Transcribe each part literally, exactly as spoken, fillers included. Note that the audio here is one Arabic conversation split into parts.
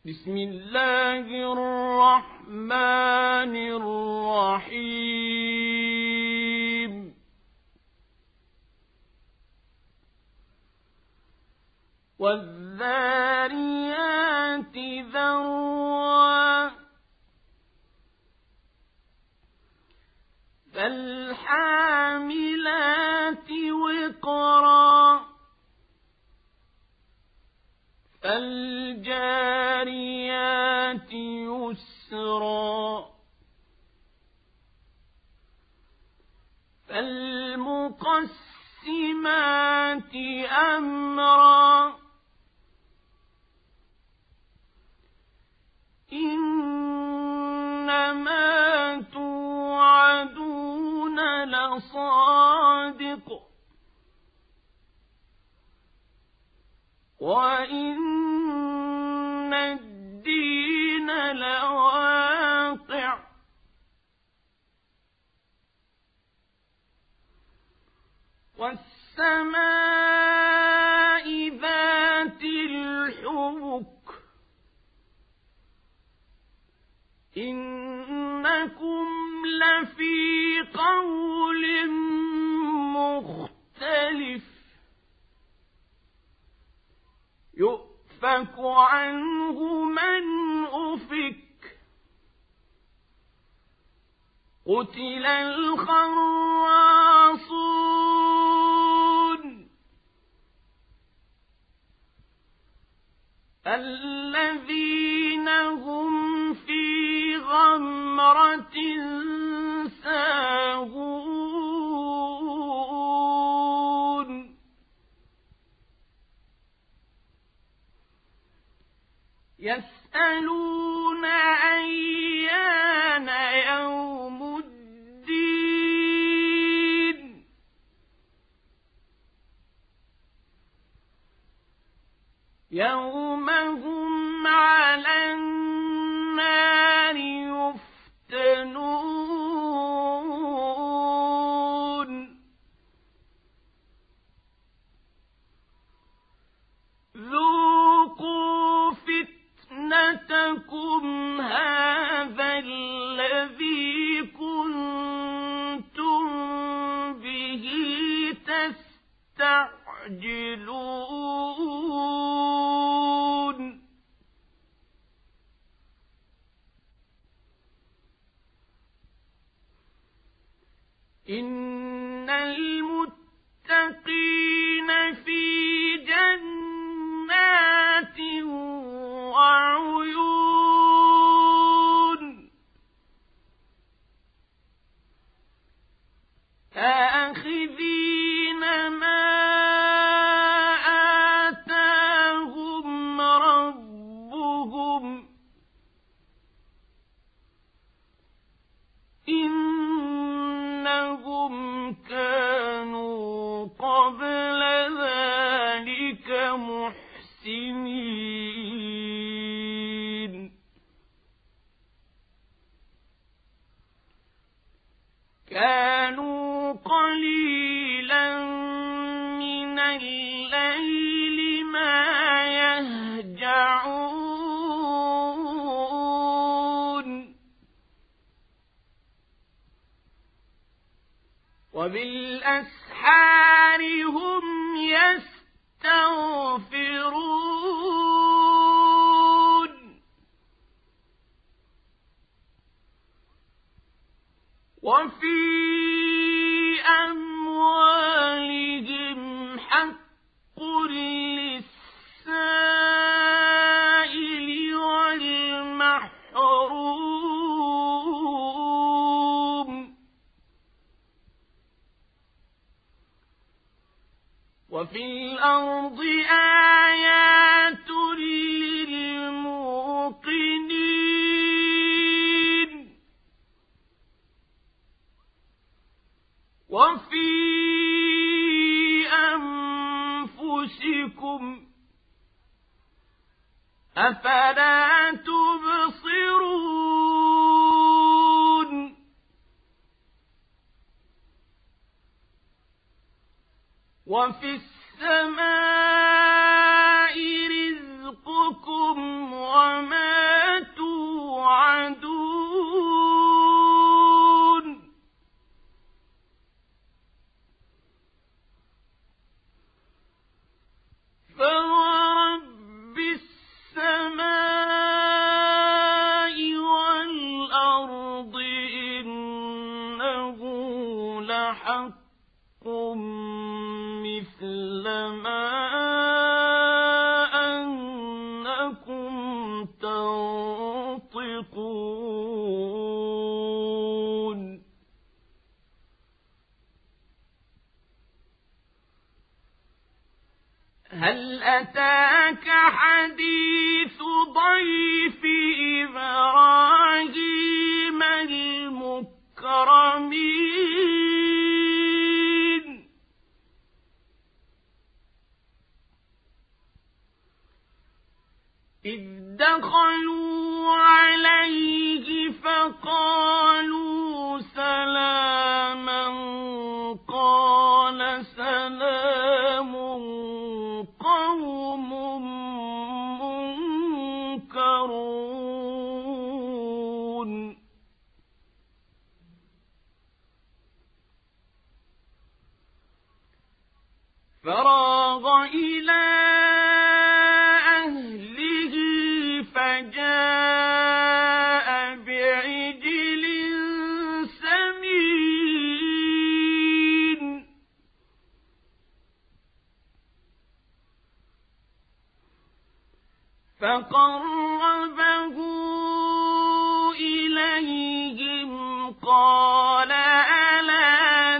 بسم الله الرحمن الرحيم والذاريات ذروا فالحاملات وقرا فالجاريات يسرا فالمقسمات أمرا إنما توعدون لصادق وإن الدين لواقع والسماء ذات الحبك إنكم لفي قول مختلف يؤفك عنه من أفك قتل الخراصون الذين هم في غمرة ساهون يسألون أيان يوم الدين يوم هم على النار يفتنون ذوقوا فتنتكم هذا الذي كنتم به تستعجلون إن المتقين في جنات وعيون آخذين ما آتاهم ربهم إنهم كانوا قبل ذلك محسنين كانوا قليلا من الليل ما يهجعون وبالأسحار هم يستغفرون وفي أموالهم حق للسائل والمحروم وفي الأرض آيات للموقنين وفي أنفسكم أفلا تبصرون وفي السماء رزقكم وما حديث ضيف إبراهيم المكرمين إذ دخلوا عليه فقالوا سلاما قال سلام قوم منكرون فراغ إلى أهله فجاء بعجل سمين فقربه إليهم قال ألا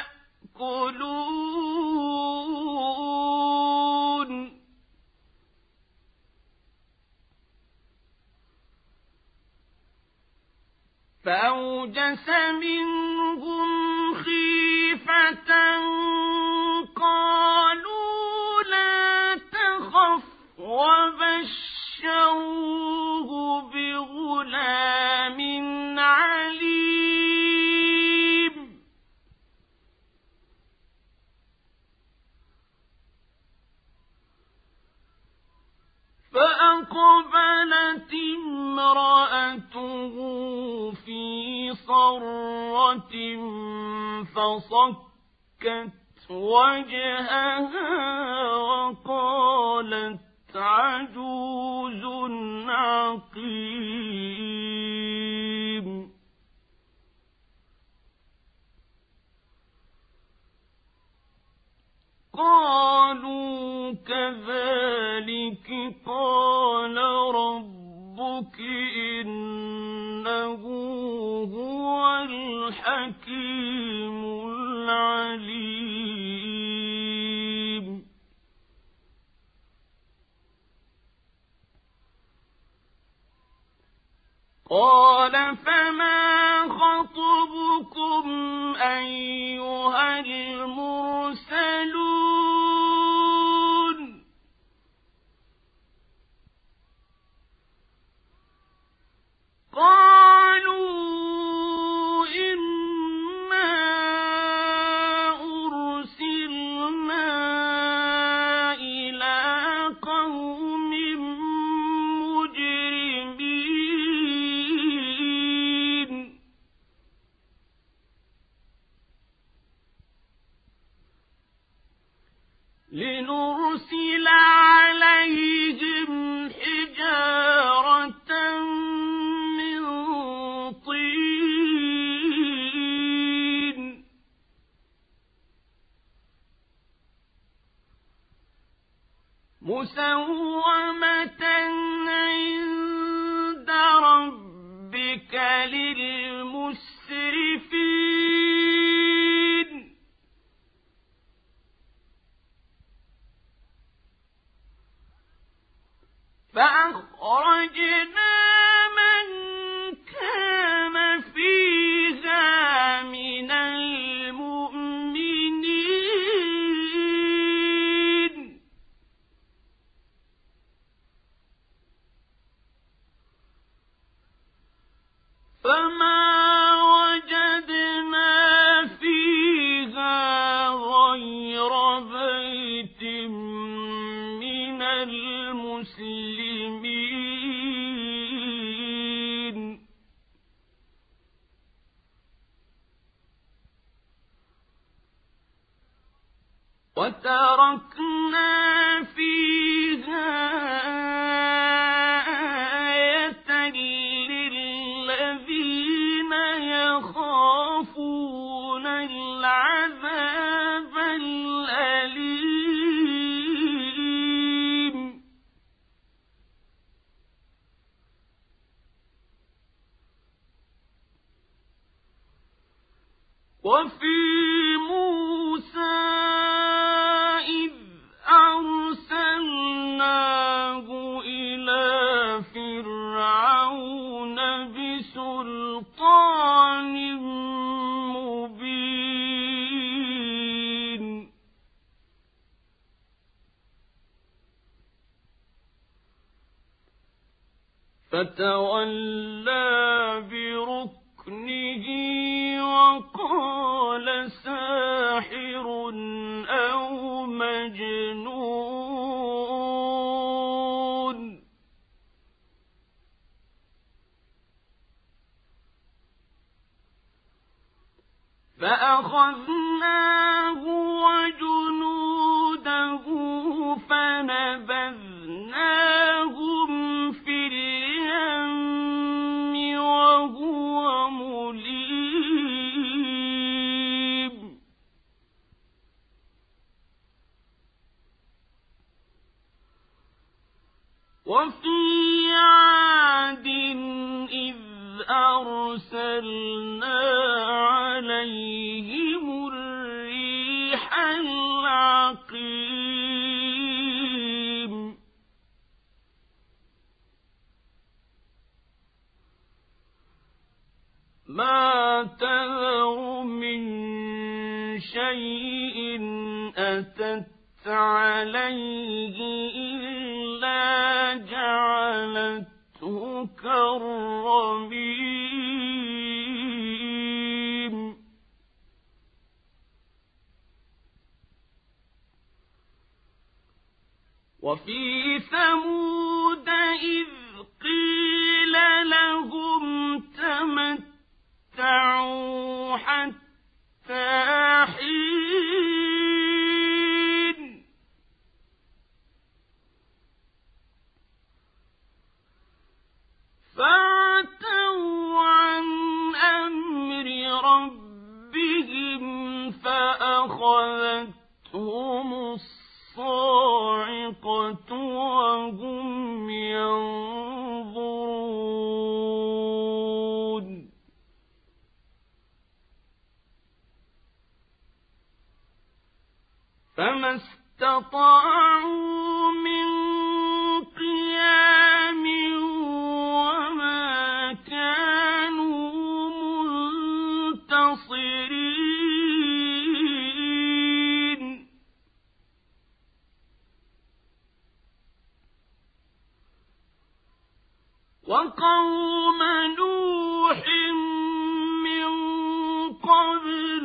تأكلون فأوجس منهم خيفة قالوا لا تخف وبشروه بغلام عليم فأقبلت امرأته في صرة فصكت وجهها وقالت عجوز عقيم قالوا كذلك قال ربك إنه هو الحكيم العليم قال فما خطبكم أيها المرسلون قالوا إنا أرسلنا إلى قوم مجرمين لنرسل عليهم حجارة من طين مسومة عند ربك للمسرفين فأخرجنا من كان فيها من المؤمنين فما وجدنا فيها غير بيت من المسلمين وتركنا فيها آية للذين يخافون العذاب الأليم وفي موسى إذ أرسلناه فتولى بركنه وقال ساحر أو مجنون. فأخذناه وجنوده فنبذناهم في اليم وهو مليم. وفي عاد إذ أرسلنا عليهم الريح العقيم. ما تذر من شيء أتت عليه إلا جعلته كالرميم. وفي ثمود إذ قيل لهم تمتعوا حتى حين. فعتوا عن أمر ربهم فأخذتهم الصاعقة وهم ينظرون. فما استطاعوا من قيام وما كانوا منتصرين. وقوم نوح من قبل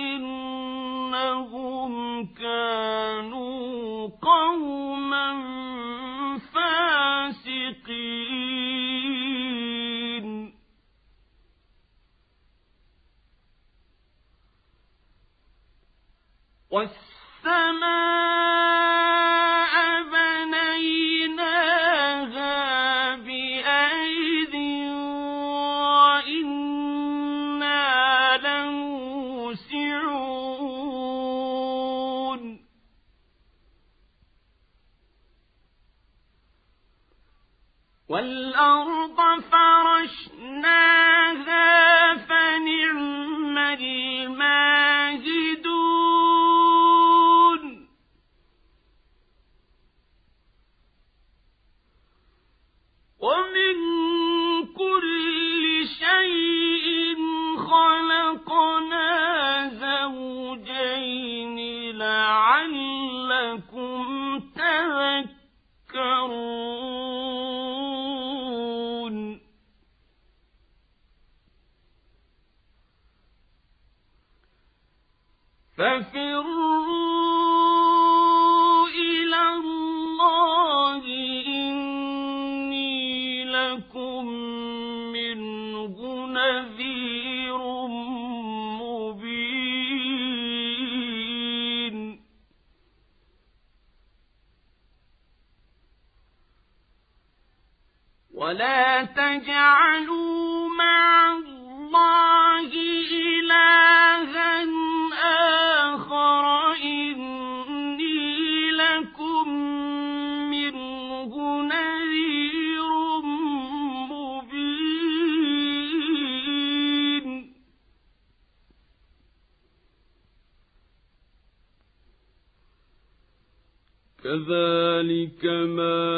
إنهم كانوا قوما فاسقين. والسماء بنيناها بأيد وإنا لموسعون. والأرض فرشناها فنعم الماهدون. ومن كل شيء خلقنا زوجين لعلكم تذكرون. ففروا إلى الله إني لكم منه نذير مبين. ولا تجعلوا مع الله إلها آخر إني لكم منه نذير مبين. كذلك ما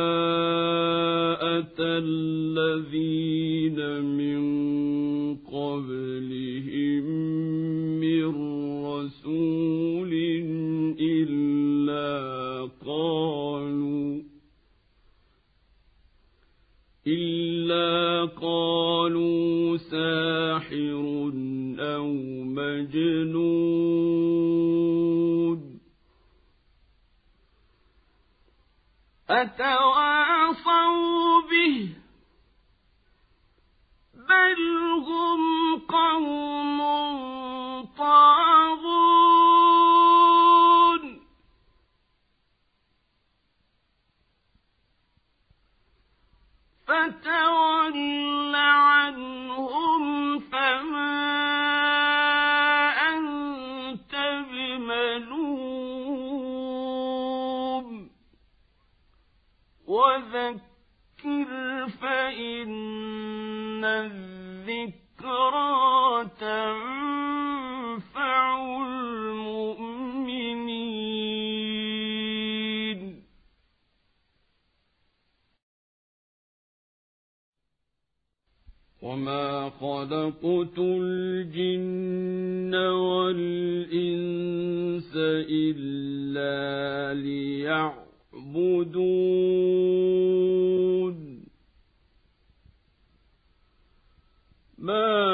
أتى الذين من قبلهم من رسول إلا قالوا إلا قالوا ساحر أو مجنون أتواصوا به بل هم قوم طاغون فتول عنهم فما أنت بملوم وذكر فإن الذكرى تنفع المؤمنين وما خلقت الجن والإنس إلا ليعبدون ما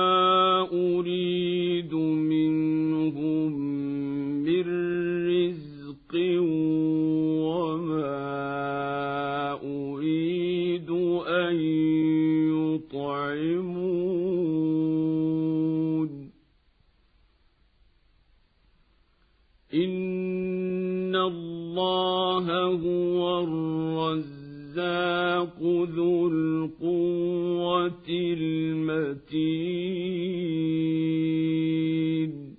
أريد منهم من رزق وما أريد أن يطعمون إن الله هو الرزاق ذو القوة المتين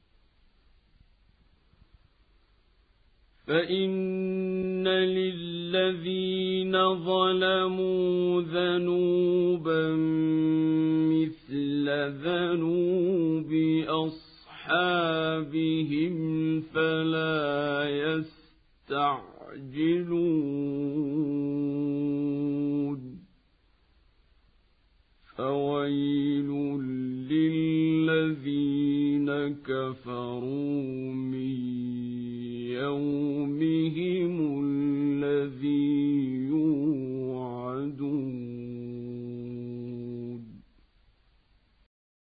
فإن للذين ظلموا ذنوبا مثل ذنوب أصحابهم فلا يستعجلون فويل للذين كفروا من